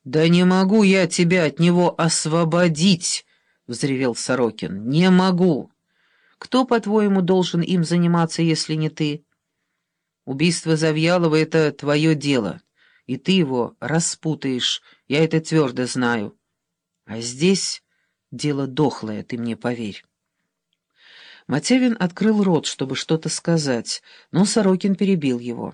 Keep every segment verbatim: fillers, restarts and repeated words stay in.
«Да не могу я тебя от него освободить!» — взревел Сорокин. «Не могу! Кто, по-твоему, должен им заниматься, если не ты? Убийство Завьялова — это твое дело, и ты его распутаешь, я это твердо знаю. А здесь дело дохлое, ты мне поверь». Матявин открыл рот, чтобы что-то сказать, но Сорокин перебил его.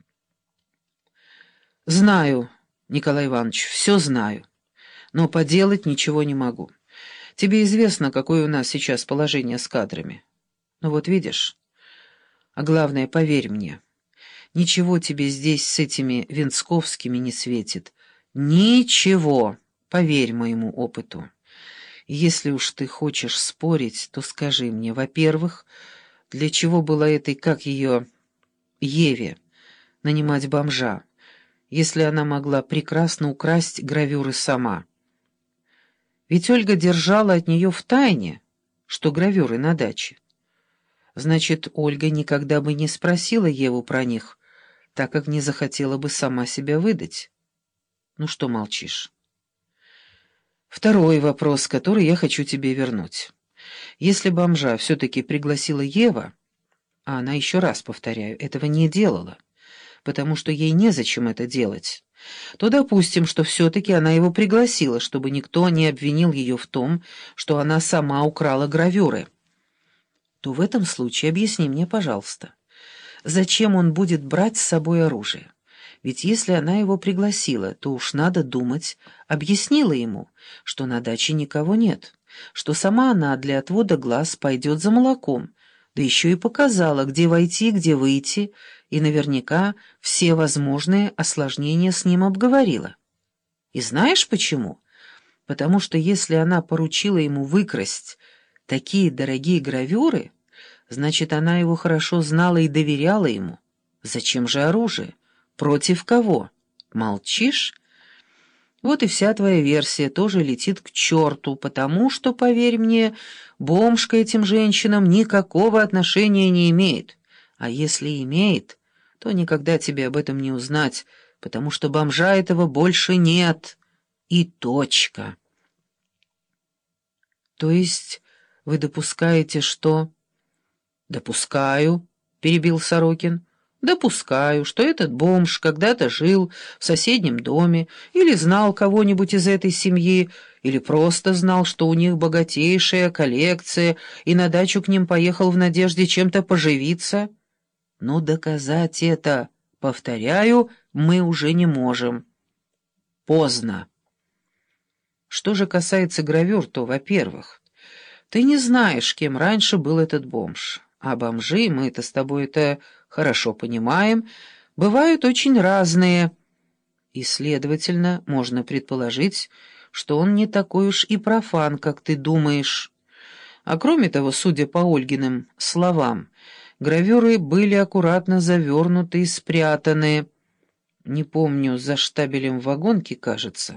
«Знаю, Николай Иванович, все знаю, но поделать ничего не могу. Тебе известно, какое у нас сейчас положение с кадрами. Ну вот видишь, а главное, поверь мне, ничего тебе здесь с этими Венцковскими не светит. Ничего, поверь моему опыту. Если уж ты хочешь спорить, то скажи мне, во-первых, для чего было этой, как ее, Еве, нанимать бомжа, если она могла прекрасно украсть гравюры сама? Ведь Ольга держала от нее в тайне, что гравюры на даче. Значит, Ольга никогда бы не спросила Еву про них, так как не захотела бы сама себя выдать. Ну что молчишь? Второй вопрос, который я хочу тебе вернуть. Если бомжа все-таки пригласила Ева, а она, еще раз повторяю, этого не делала, потому что ей незачем это делать, то допустим, что все-таки она его пригласила, чтобы никто не обвинил ее в том, что она сама украла гравюры. То в этом случае объясни мне, пожалуйста, зачем он будет брать с собой оружие? Ведь если она его пригласила, то уж надо думать, объяснила ему, что на даче никого нет, что сама она для отвода глаз пойдет за молоком, да еще и показала, где войти, где выйти, и наверняка все возможные осложнения с ним обговорила. И знаешь почему? Потому что если она поручила ему выкрасть такие дорогие гравюры, значит, она его хорошо знала и доверяла ему. Зачем же оружие? Против кого? Молчишь? Вот и вся твоя версия тоже летит к черту, потому что, поверь мне, бомж к этим женщинам никакого отношения не имеет. А если имеет, то никогда тебе об этом не узнать, потому что бомжа этого больше нет. И точка. То есть вы допускаете, что... «Допускаю», — перебил Сорокин. «Допускаю, что этот бомж когда-то жил в соседнем доме или знал кого-нибудь из этой семьи, или просто знал, что у них богатейшая коллекция, и на дачу к ним поехал в надежде чем-то поживиться. Но доказать это, повторяю, мы уже не можем. Поздно. Что же касается гравюр, то, во-первых, ты не знаешь, кем раньше был этот бомж». А бомжи, мы это с тобой это хорошо понимаем, бывают очень разные. И, следовательно, можно предположить, что он не такой уж и профан, как ты думаешь. А кроме того, судя по Ольгиным словам, гравюры были аккуратно завернуты и спрятаны. Не помню, за штабелем вагонки, кажется.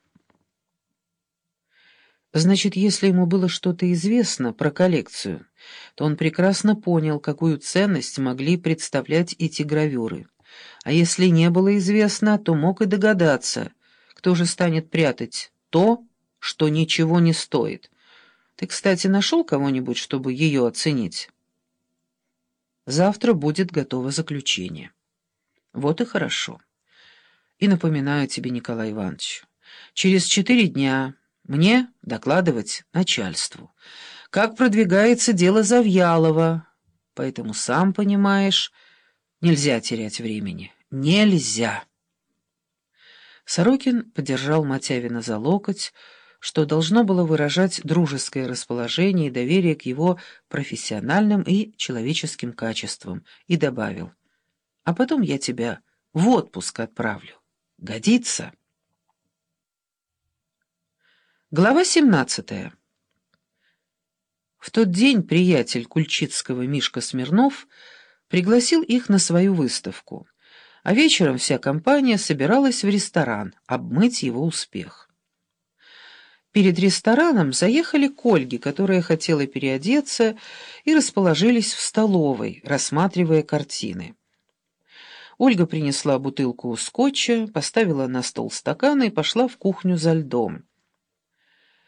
Значит, если ему было что-то известно про коллекцию, то он прекрасно понял, какую ценность могли представлять эти гравюры. А если не было известно, то мог и догадаться, кто же станет прятать то, что ничего не стоит. Ты, кстати, нашел кого-нибудь, чтобы ее оценить? Завтра будет готово заключение. Вот и хорошо. И напоминаю тебе, Николай Иванович, через четыре дня... мне докладывать начальству, как продвигается дело Завьялова. Поэтому, сам понимаешь, нельзя терять времени. Нельзя. Сорокин подержал Матявина за локоть, что должно было выражать дружеское расположение и доверие к его профессиональным и человеческим качествам, и добавил: «А потом я тебя в отпуск отправлю. Годится?» Глава семнадцатая. В тот день приятель Кульчицкого Мишка Смирнов пригласил их на свою выставку, а вечером вся компания собиралась в ресторан обмыть его успех. Перед рестораном заехали к Ольге, которая хотела переодеться, и расположились в столовой, рассматривая картины. Ольга принесла бутылку скотча, поставила на стол стаканы и пошла в кухню за льдом.